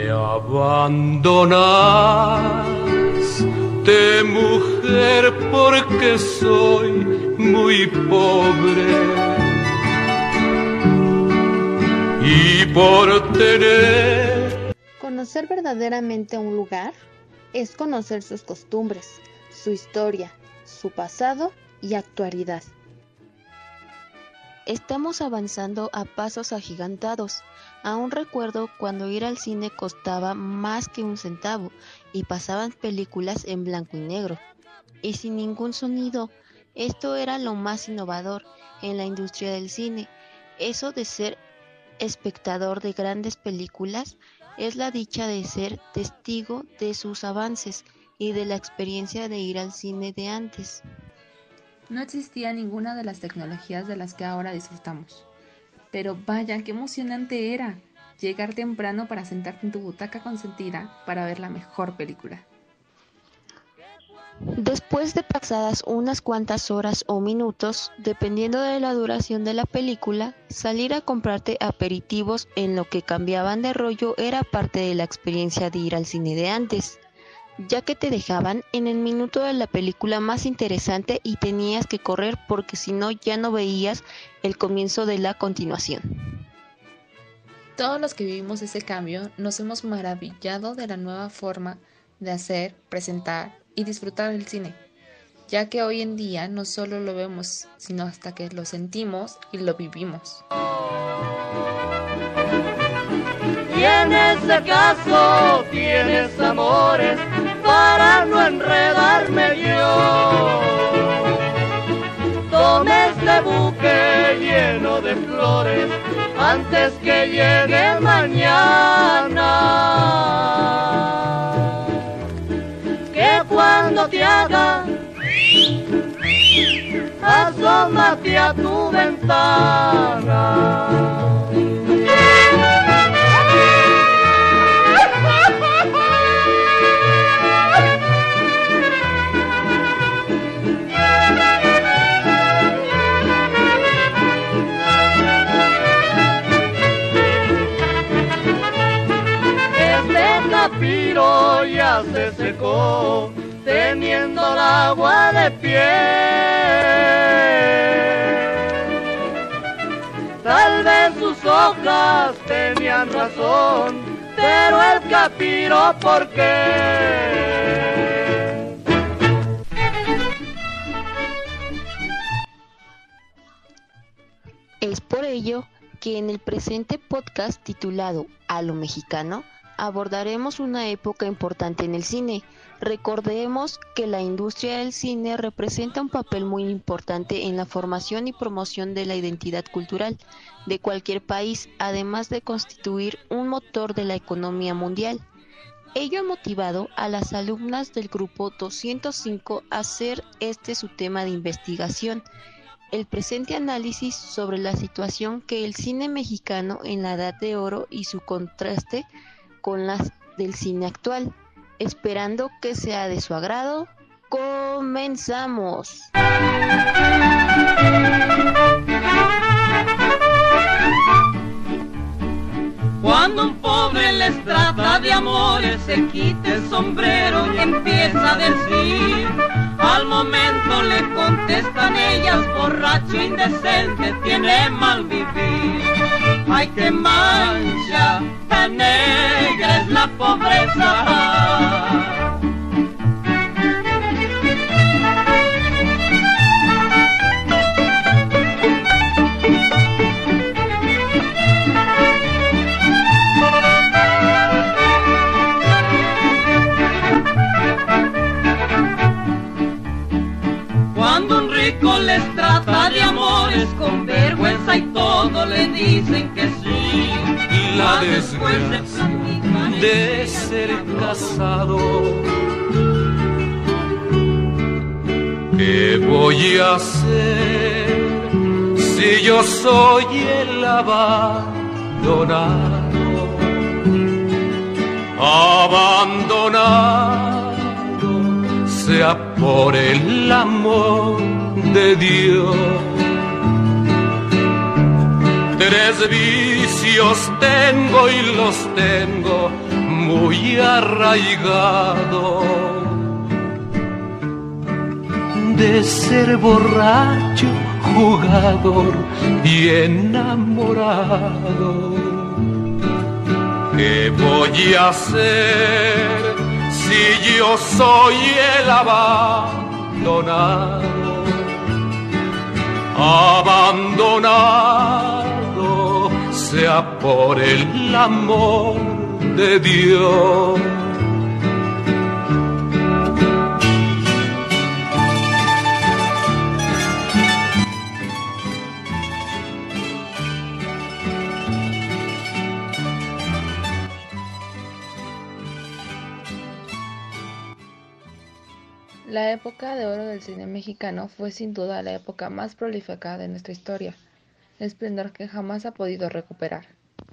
Me abandonaste, mujer, porque soy muy pobre y por tener... Conocer verdaderamente un lugar es conocer sus costumbres, su historia, su pasado y actualidad. Estamos avanzando a pasos agigantados. Aún recuerdo cuando ir al cine costaba más que un centavo y pasaban películas en blanco y negro y sin ningún sonido. Esto era lo más innovador en la industria del cine. Eso de ser espectador de grandes películas es la dicha de ser testigo de sus avances y de la experiencia de ir al cine de antes. No existía ninguna de las tecnologías de las que ahora disfrutamos. Pero vaya, qué emocionante era llegar temprano para sentarte en tu butaca consentida para ver la mejor película. Después de pasadas unas cuantas horas o minutos, dependiendo de la duración de la película, salir a comprarte aperitivos en lo que cambiaban de rollo era parte de la experiencia de ir al cine de antes, ya que te dejaban en el minuto de la película más interesante y tenías que correr porque si no ya no veías el comienzo de la continuación. Todos los que vivimos ese cambio nos hemos maravillado de la nueva forma de hacer, presentar y disfrutar del cine, ya que hoy en día no solo lo vemos, sino hasta que lo sentimos y lo vivimos. Y en ese caso tienes amores para no enredarme yo. Tome este buque lleno de flores antes que llegue mañana. Que cuando te haga, asómate a tu ventana. Pero ya se secó, teniendo el agua de pie. Tal vez sus hojas tenían razón, pero el capiro, ¿por qué? Es por ello que en el presente podcast titulado A lo Mexicano, abordaremos una época importante en el cine. Recordemos que la industria del cine representa un papel muy importante en la formación y promoción de la identidad cultural de cualquier país, además de constituir un motor de la economía mundial. Ello ha motivado a las alumnas del grupo 205 a hacer este su tema de investigación, el presente análisis sobre la situación que el cine mexicano en la Edad de Oro y su contraste con las del cine actual. Esperando que sea de su agrado, ¡comenzamos! Cuando un pobre les trata de amores, se quita el sombrero y empieza a decir. Al momento le contestan ellas, borracho indecente, tiene mal vivir. Ay, qué mancha tan negra es la pobreza. Cuando un rico les trata de amores, con vergüenza y todo le dicen que sí. Y la desgracia de ser casado, ¿qué voy a hacer si yo soy el abandonado? Abandonado sea por el amor de Dios. Tres vicios tengo y los tengo muy arraigado de ser borracho, jugador y enamorado. ¿Qué voy a hacer si yo soy el abandonado? Abandonado sea por el amor de Dios. La época de oro del cine mexicano fue sin duda la época más prolífica de nuestra historia, esplendor que jamás ha podido recuperar.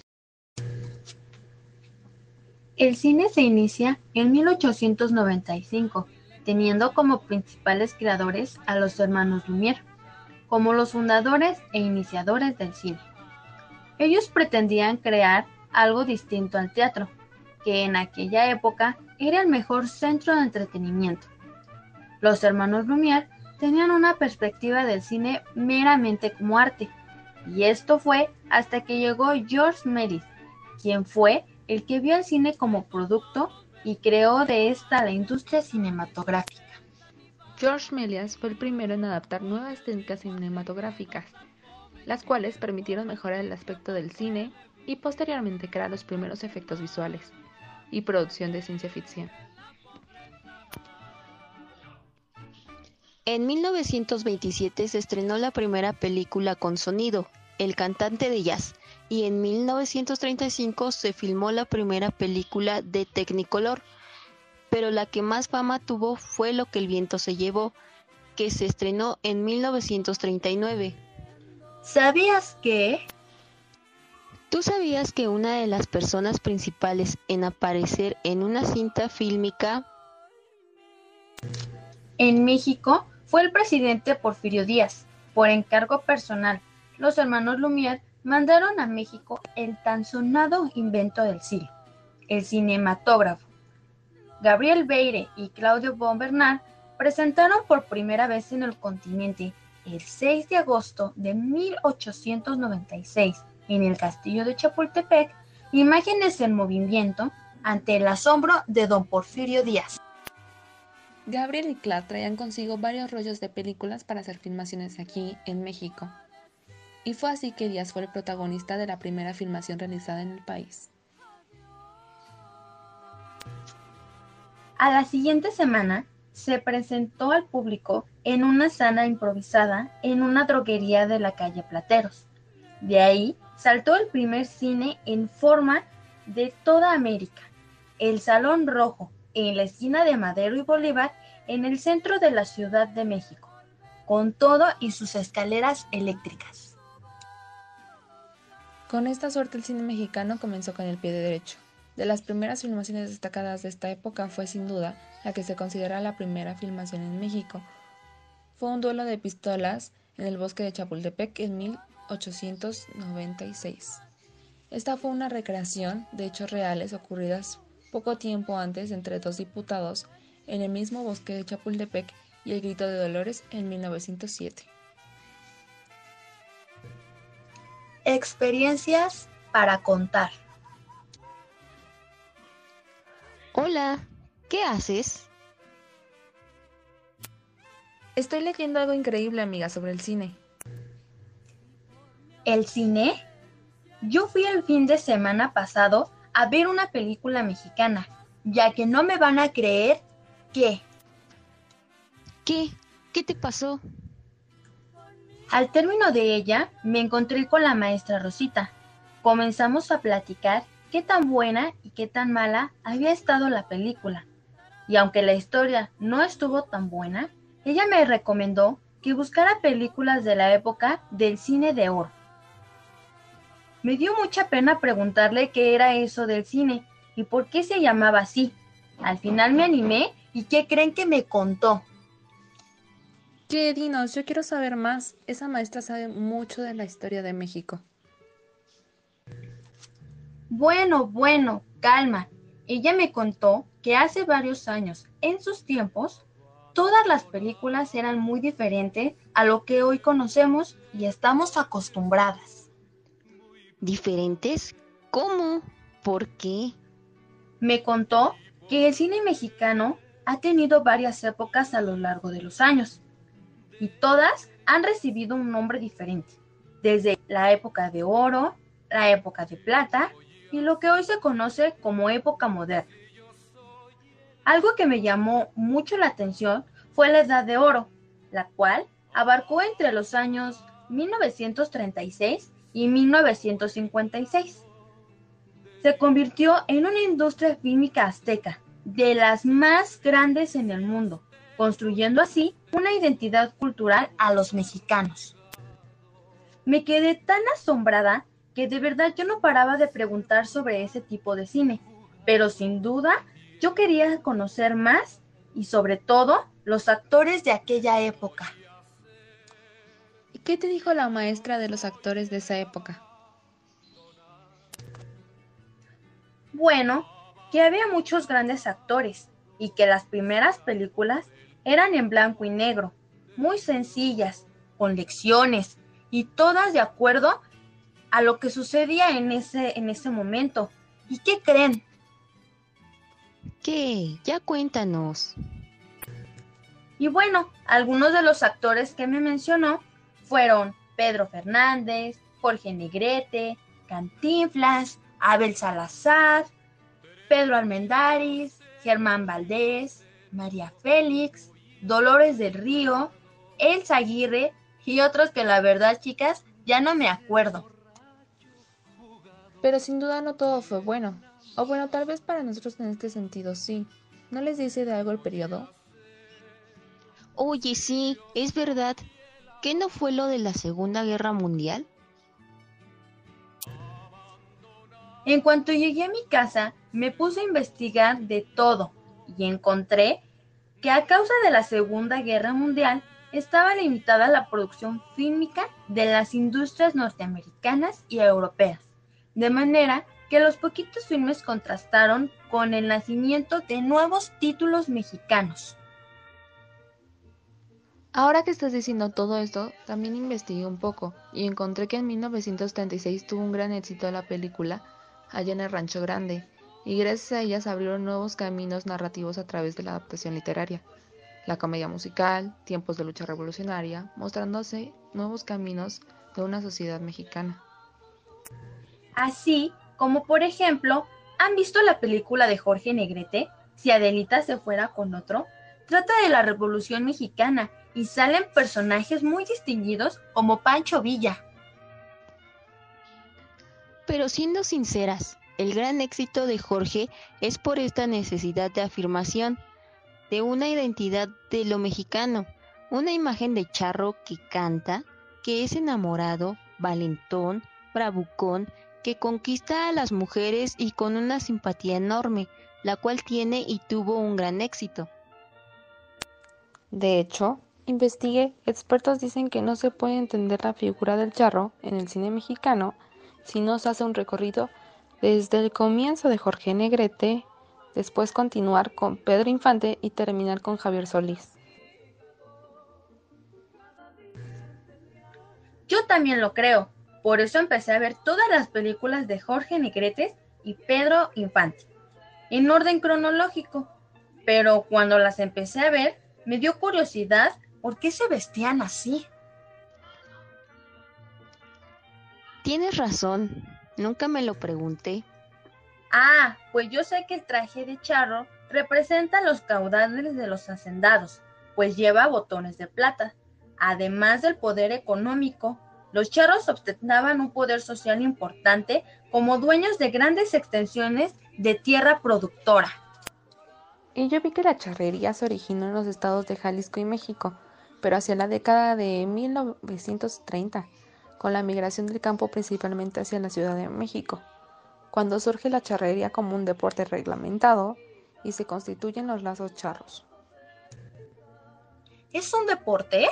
El cine se inicia en 1895, teniendo como principales creadores a los hermanos Lumière, como los fundadores e iniciadores del cine. Ellos pretendían crear algo distinto al teatro, que en aquella época era el mejor centro de entretenimiento. Los hermanos Lumière tenían una perspectiva del cine meramente como arte, y esto fue hasta que llegó Georges Méliès, quien fue el que vio el cine como producto y creó de esta la industria cinematográfica. Georges Méliès fue el primero en adaptar nuevas técnicas cinematográficas, las cuales permitieron mejorar el aspecto del cine y posteriormente crear los primeros efectos visuales y producción de ciencia ficción. En 1927 se estrenó la primera película con sonido, El cantante de jazz, y en 1935 se filmó la primera película de Technicolor, pero la que más fama tuvo fue Lo que el viento se llevó, que se estrenó en 1939. ¿Sabías que? ¿Tú sabías que una de las personas principales en aparecer en una cinta fílmica En México fue el presidente Porfirio Díaz? Por encargo personal, los hermanos Lumière mandaron a México el tan sonado invento del cine, el cinematógrafo. Gabriel Beire y Claudio von Bernard presentaron por primera vez en el continente el 6 de agosto de 1896 en el castillo de Chapultepec imágenes en movimiento ante el asombro de don Porfirio Díaz. Gabriel y Claude traían consigo varios rollos de películas para hacer filmaciones aquí en México, y fue así que Díaz fue el protagonista de la primera filmación realizada en el país. A la siguiente semana se presentó al público en una sala improvisada en una droguería de la calle Plateros. De ahí saltó el primer cine en forma de toda América, el Salón Rojo, en la esquina de Madero y Bolívar, en el centro de la Ciudad de México, con todo y sus escaleras eléctricas. Con esta suerte el cine mexicano comenzó con el pie derecho. De las primeras filmaciones destacadas de esta época fue sin duda la que se considera la primera filmación en México. Fue un duelo de pistolas en el bosque de Chapultepec en 1896. Esta fue una recreación de hechos reales ocurridas poco tiempo antes entre dos diputados en el mismo bosque de Chapultepec y El grito de Dolores en 1907. Experiencias para contar. Hola, ¿qué haces? Estoy leyendo algo increíble, amiga, sobre el cine. ¿El cine? Yo fui el fin de semana pasado a ver una película mexicana, ya que no me van a creer que... ¿Qué? ¿Qué te pasó? Al término de ella, me encontré con la maestra Rosita. Comenzamos a platicar qué tan buena y qué tan mala había estado la película. Y aunque la historia no estuvo tan buena, ella me recomendó que buscara películas de la época del cine de oro. Me dio mucha pena preguntarle qué era eso del cine y por qué se llamaba así. Al final me animé y ¿qué creen que me contó? ¿Qué, dinos? Yo quiero saber más. Esa maestra sabe mucho de la historia de México. Bueno, calma. Ella me contó que hace varios años, en sus tiempos, todas las películas eran muy diferentes a lo que hoy conocemos y estamos acostumbradas. ¿Diferentes? ¿Cómo? ¿Por qué? Me contó que el cine mexicano ha tenido varias épocas a lo largo de los años y todas han recibido un nombre diferente, desde la época de oro, la época de plata y lo que hoy se conoce como época moderna. Algo que me llamó mucho la atención fue la Edad de Oro, la cual abarcó entre los años 1936 y 1956. Se convirtió en una industria fílmica azteca, de las más grandes en el mundo, construyendo así una identidad cultural a los mexicanos. Me quedé tan asombrada que de verdad yo no paraba de preguntar sobre ese tipo de cine, pero sin duda yo quería conocer más y sobre todo los actores de aquella época. ¿Y qué te dijo la maestra de los actores de esa época? Bueno, que había muchos grandes actores y que las primeras películas eran en blanco y negro, muy sencillas, con lecciones y todas de acuerdo a lo que sucedía en ese momento. ¿Y qué creen? ¿Qué? Ya cuéntanos. Y bueno, algunos de los actores que me mencionó fueron Pedro Fernández, Jorge Negrete, Cantinflas, Abel Salazar, Pedro Armendáriz, Germán Valdés, María Félix, Dolores del Río, Elsa Aguirre y otros que la verdad, chicas, ya no me acuerdo. Pero sin duda no todo fue bueno. O bueno, tal vez para nosotros en este sentido sí. ¿No les dice de algo el periodo? Oye, sí, es verdad. ¿Qué no fue lo de la Segunda Guerra Mundial? En cuanto llegué a mi casa, me puse a investigar de todo y encontré que a causa de la Segunda Guerra Mundial estaba limitada la producción fílmica de las industrias norteamericanas y europeas, de manera que los poquitos filmes contrastaron con el nacimiento de nuevos títulos mexicanos. Ahora que estás diciendo todo esto, también investigué un poco y encontré que en 1936 tuvo un gran éxito la película Allá en el Rancho Grande, y gracias a ella se abrieron nuevos caminos narrativos a través de la adaptación literaria, la comedia musical, tiempos de lucha revolucionaria, mostrándose nuevos caminos de una sociedad mexicana. Así como, por ejemplo, ¿han visto la película de Jorge Negrete, Si Adelita se fuera con otro? Trata de la Revolución Mexicana y salen personajes muy distinguidos como Pancho Villa. Pero siendo sinceras, el gran éxito de Jorge es por esta necesidad de afirmación, de una identidad de lo mexicano, una imagen de charro que canta, que es enamorado, valentón, bravucón, que conquista a las mujeres y con una simpatía enorme, la cual tiene y tuvo un gran éxito. De hecho, investigué, expertos dicen que no se puede entender la figura del charro en el cine mexicano si no se hace un recorrido desde el comienzo de Jorge Negrete, después continuar con Pedro Infante y terminar con Javier Solís. Yo también lo creo, por eso empecé a ver todas las películas de Jorge Negrete y Pedro Infante, en orden cronológico, pero cuando las empecé a ver, me dio curiosidad por qué se vestían así. Tienes razón, nunca me lo pregunté. Ah, pues yo sé que el traje de charro representa los caudales de los hacendados, pues lleva botones de plata. Además del poder económico, los charros ostentaban un poder social importante como dueños de grandes extensiones de tierra productora. Y yo vi que la charrería se originó en los estados de Jalisco y México, pero hacia la década de 1930, con la migración del campo principalmente hacia la Ciudad de México, cuando surge la charrería como un deporte reglamentado y se constituyen los lazos charros. ¿Es un deporte?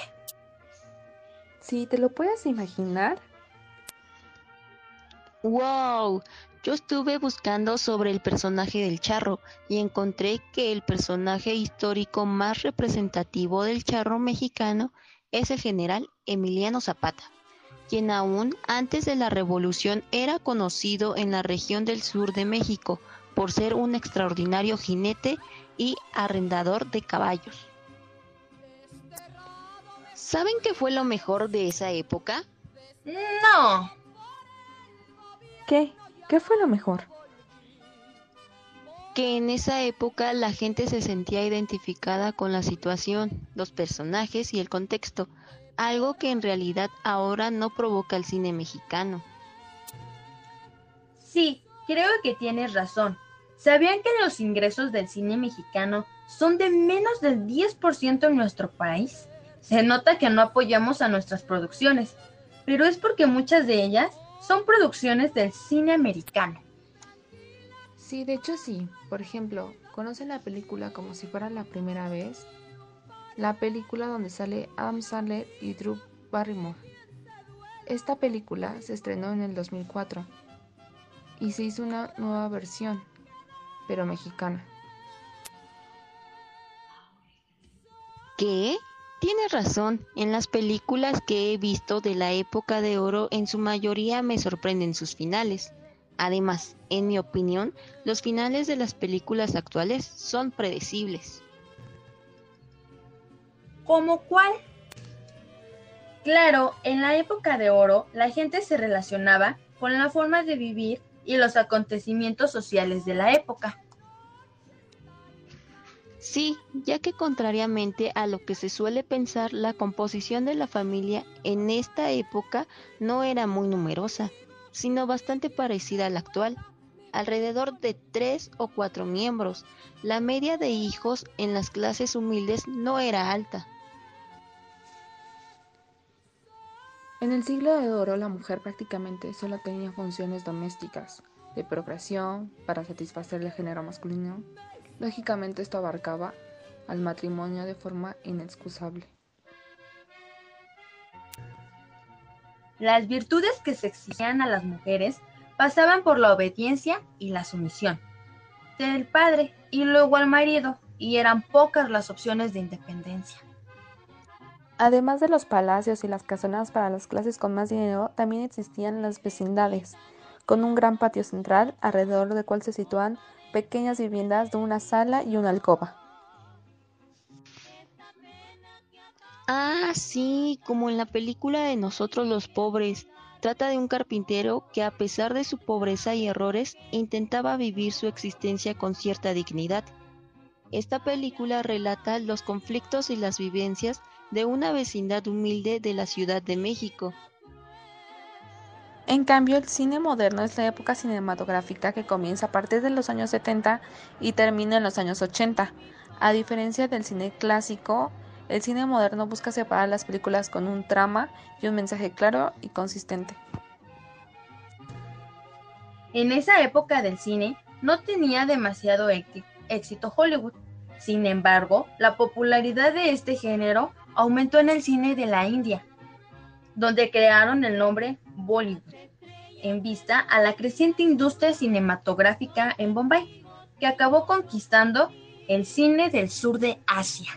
Si te lo puedes imaginar. ¡Wow! Yo estuve buscando sobre el personaje del charro y encontré que el personaje histórico más representativo del charro mexicano es el general Emiliano Zapata, quien aún antes de la Revolución era conocido en la región del sur de México por ser un extraordinario jinete y arrendador de caballos. ¿Saben qué fue lo mejor de esa época? No. ¿Qué? ¿Qué fue lo mejor? Que en esa época la gente se sentía identificada con la situación, los personajes y el contexto, algo que en realidad ahora no provoca el cine mexicano. Sí, creo que tienes razón. ¿Sabían que los ingresos del cine mexicano son de menos del 10% en nuestro país? Se nota que no apoyamos a nuestras producciones, pero es porque muchas de ellas son producciones del cine americano. Sí, de hecho sí. Por ejemplo, ¿conocen la película Como si fuera la primera vez? La película donde sale Adam Sandler y Drew Barrymore. Esta película se estrenó en el 2004 y se hizo una nueva versión, pero mexicana. ¿Qué? Tienes razón, en las películas que he visto de la época de oro en su mayoría me sorprenden sus finales. Además, en mi opinión, los finales de las películas actuales son predecibles. ¿Cómo cuál? Claro, en la época de oro, la gente se relacionaba con la forma de vivir y los acontecimientos sociales de la época. Sí, ya que contrariamente a lo que se suele pensar, la composición de la familia en esta época no era muy numerosa, sino bastante parecida a la actual, alrededor de 3 o 4 miembros. La media de hijos en las clases humildes no era alta. En el siglo de oro, la mujer prácticamente solo tenía funciones domésticas, de procreación, para satisfacer el género masculino. Lógicamente esto abarcaba al matrimonio de forma inexcusable. Las virtudes que se exigían a las mujeres pasaban por la obediencia y la sumisión del padre y luego al marido, y eran pocas las opciones de independencia. Además de los palacios y las casonas para las clases con más dinero, también existían las vecindades, con un gran patio central, alrededor del cual se situaban pequeñas viviendas de una sala y una alcoba. Ah, sí, como en la película de Nosotros los Pobres. Trata de un carpintero que a pesar de su pobreza y errores, intentaba vivir su existencia con cierta dignidad. Esta película relata los conflictos y las vivencias de una vecindad humilde de la Ciudad de México. En cambio, el cine moderno es la época cinematográfica que comienza a partir de los años 70 y termina en los años 80. A diferencia del cine clásico, el cine moderno busca separar las películas con un trama y un mensaje claro y consistente. En esa época del cine no tenía demasiado éxito Hollywood. Sin embargo, la popularidad de este género aumentó en el cine de la India, donde crearon el nombre Bollywood, en vista a la creciente industria cinematográfica en Bombay, que acabó conquistando el cine del sur de Asia.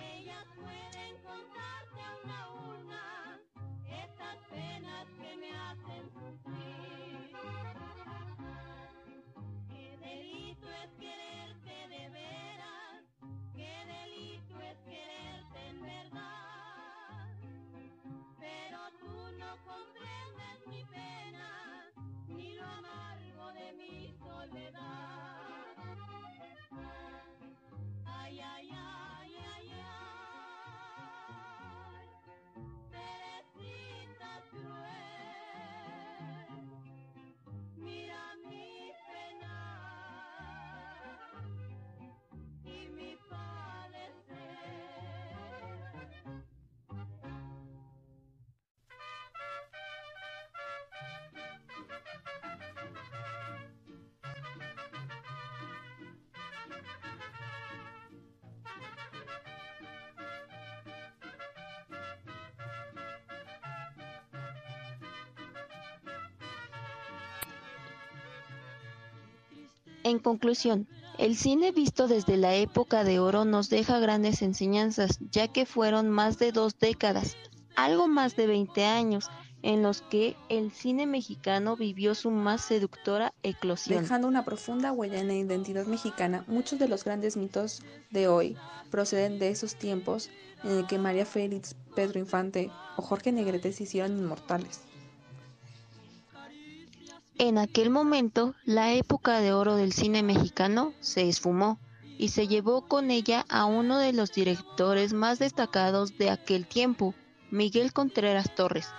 En conclusión, el cine visto desde la época de oro nos deja grandes enseñanzas, ya que fueron más de 2 décadas, algo más de 20 años, en los que el cine mexicano vivió su más seductora eclosión. Dejando una profunda huella en la identidad mexicana, muchos de los grandes mitos de hoy proceden de esos tiempos en el que María Félix, Pedro Infante o Jorge Negrete se hicieron inmortales. En aquel momento, la época de oro del cine mexicano se esfumó y se llevó con ella a uno de los directores más destacados de aquel tiempo, Miguel Contreras Torres,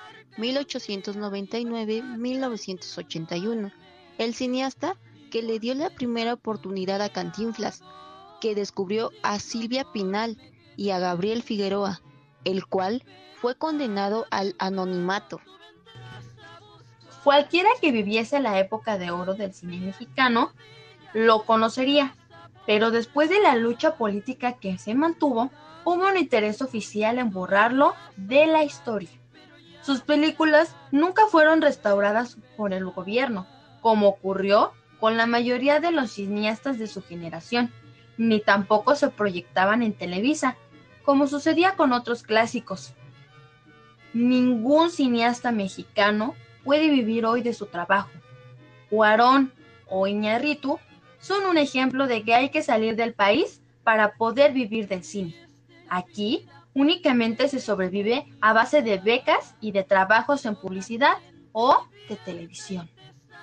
1899-1981, el cineasta que le dio la primera oportunidad a Cantinflas, que descubrió a Silvia Pinal y a Gabriel Figueroa, el cual fue condenado al anonimato. Cualquiera que viviese la época de oro del cine mexicano lo conocería, pero después de la lucha política que se mantuvo, hubo un interés oficial en borrarlo de la historia. Sus películas nunca fueron restauradas por el gobierno, como ocurrió con la mayoría de los cineastas de su generación, ni tampoco se proyectaban en Televisa, como sucedía con otros clásicos. Ningún cineasta mexicano puede vivir hoy de su trabajo. Cuarón o Iñárritu son un ejemplo de que hay que salir del país para poder vivir del cine. Aquí únicamente se sobrevive a base de becas y de trabajos en publicidad o de televisión.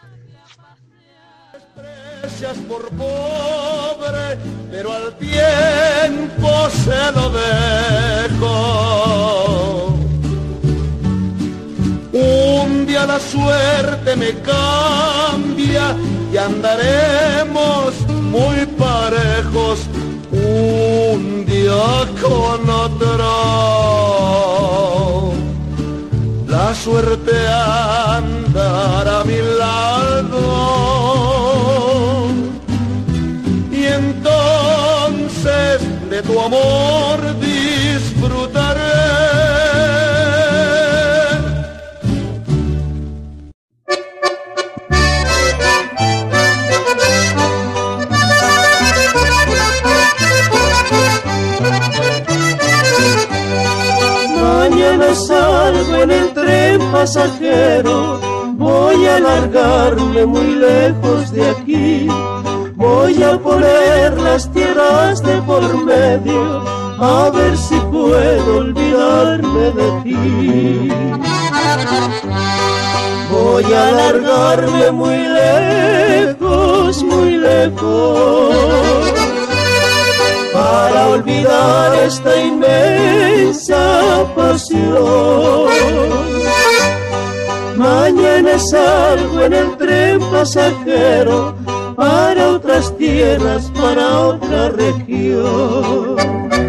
Desprecias por pobre, pero al tiempo se lo dejo. Un día la suerte me cambia y andaremos muy parejos, un día con otro. La suerte andará a mi lado y entonces de tu amor disfrutaré. Mañana salgo en el tren pasajero, voy a largarme muy lejos de aquí. Voy a poner las tierras de por medio, a ver si puedo olvidarme de ti. Voy a largarme muy lejos, para olvidar esta inmensa pasión. Mañana salgo en el tren pasajero para otras tierras, para otra región.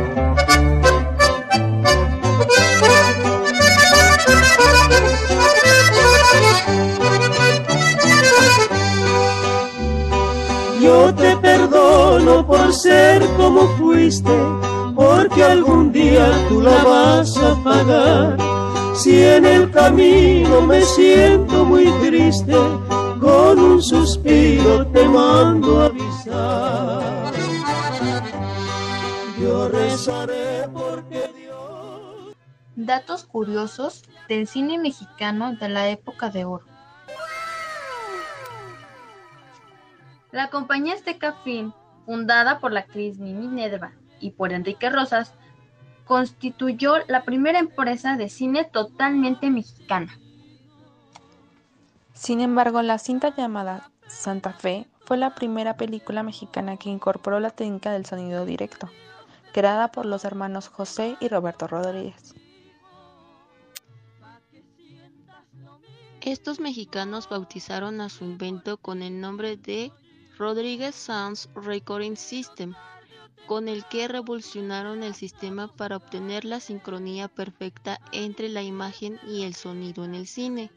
Yo te perdono por ser como fuiste, porque algún día tú la vas a pagar. Si en el camino me siento muy triste, con un suspiro te mando a avisar. Yo rezaré porque Dios... Datos curiosos del cine mexicano de la época de oro. La compañía Azteca Film, fundada por la actriz Mimi Nerva y por Enrique Rosas, constituyó la primera empresa de cine totalmente mexicana. Sin embargo, la cinta llamada Santa Fe fue la primera película mexicana que incorporó la técnica del sonido directo, creada por los hermanos José y Roberto Rodríguez. Estos mexicanos bautizaron a su invento con el nombre de Rodríguez Sound Recording System, con el que revolucionaron el sistema para obtener la sincronía perfecta entre la imagen y el sonido en el cine.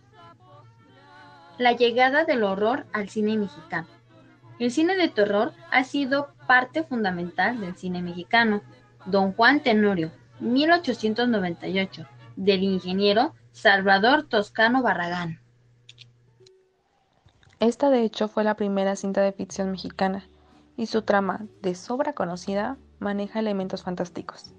La llegada del horror al cine mexicano. El cine de terror ha sido parte fundamental del cine mexicano. Don Juan Tenorio, 1898, del ingeniero Salvador Toscano Barragán. Esta de hecho fue la primera cinta de ficción mexicana, y su trama, de sobra conocida, maneja elementos fantásticos.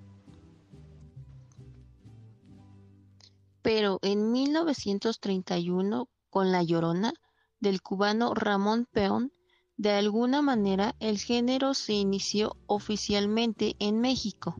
Pero en 1931, con La Llorona, del cubano Ramón Peón, de alguna manera el género se inició oficialmente en México.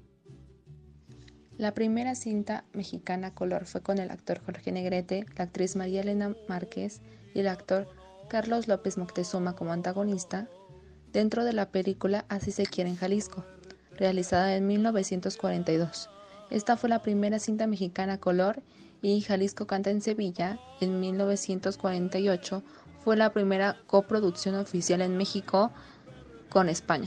La primera cinta mexicana a color fue con el actor Jorge Negrete, la actriz María Elena Márquez y el actor Carlos López Moctezuma como antagonista, dentro de la película Así se quiere en Jalisco, realizada en 1942. Esta fue la primera cinta mexicana a color y Jalisco canta en Sevilla, en 1948, fue la primera coproducción oficial en México con España.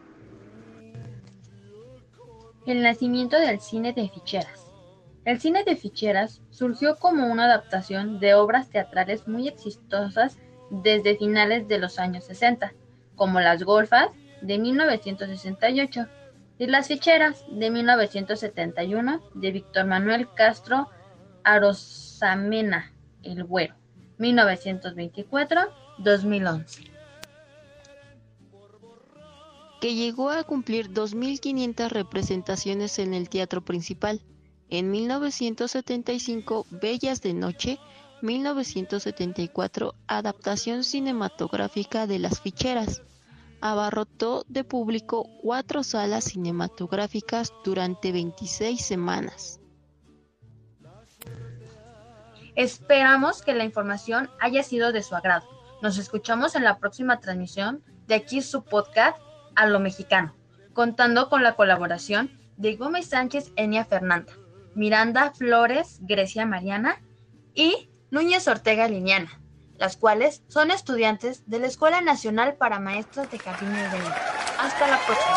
El nacimiento del cine de ficheras. El cine de ficheras surgió como una adaptación de obras teatrales muy exitosas desde finales de los años 60, como Las Golfas, de 1968, y Las Ficheras, de 1971, de Víctor Manuel Castro Arosamena, El Güero, 1924-2011. Que llegó a cumplir 2.500 representaciones en el teatro principal. En 1975, Bellas de Noche, 1974, adaptación cinematográfica de Las Ficheras. Abarrotó de público 4 salas cinematográficas durante 26 semanas. Esperamos que la información haya sido de su agrado. Nos escuchamos en la próxima transmisión de aquí su podcast A lo Mexicano, contando con la colaboración de Gómez Sánchez, Enia Fernanda, Miranda Flores, Grecia Mariana y Núñez Ortega Liniana, las cuales son estudiantes de la Escuela Nacional para Maestras de Jardines de Niños. Hasta la próxima.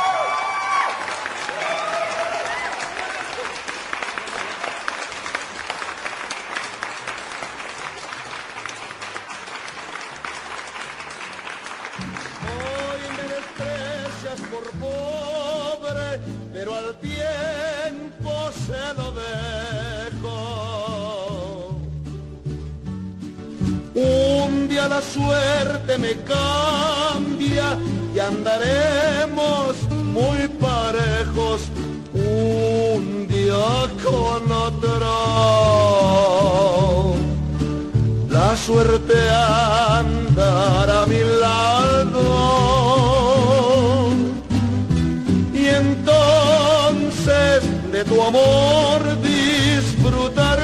Por pobre, pero al tiempo se lo dejo. Un día la suerte me cambia y andaremos muy parejos, un día con otro. La suerte andará a mi lado. Entonces de tu amor disfrutaré.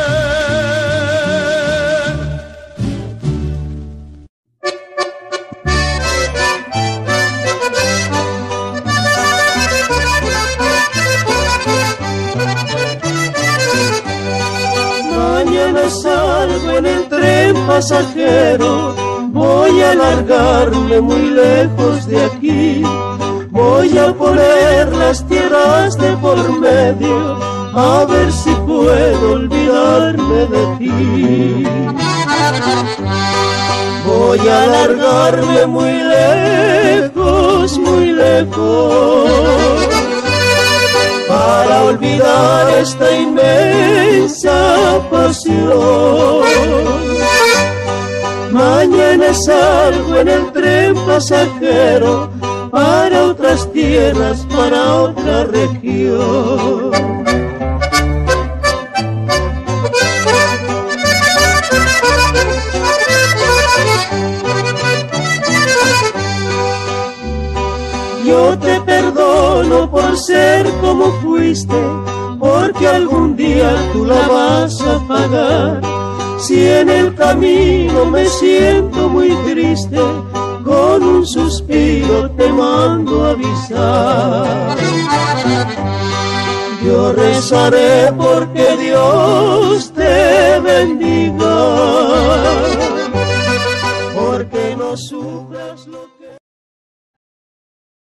Mañana salgo en el tren pasajero, voy a largarme muy lejos de aquí. Voy a poner las tierras de por medio, a ver si puedo olvidarme de ti. Voy a largarme muy lejos, para olvidar esta inmensa pasión. Mañana salgo en el tren pasajero, para otras tierras, para otra región. Yo te perdono por ser como fuiste, porque algún día tú la vas a pagar. Si en el camino me siento muy triste, con un suspiro te mando a avisar. Yo rezaré porque Dios te bendiga.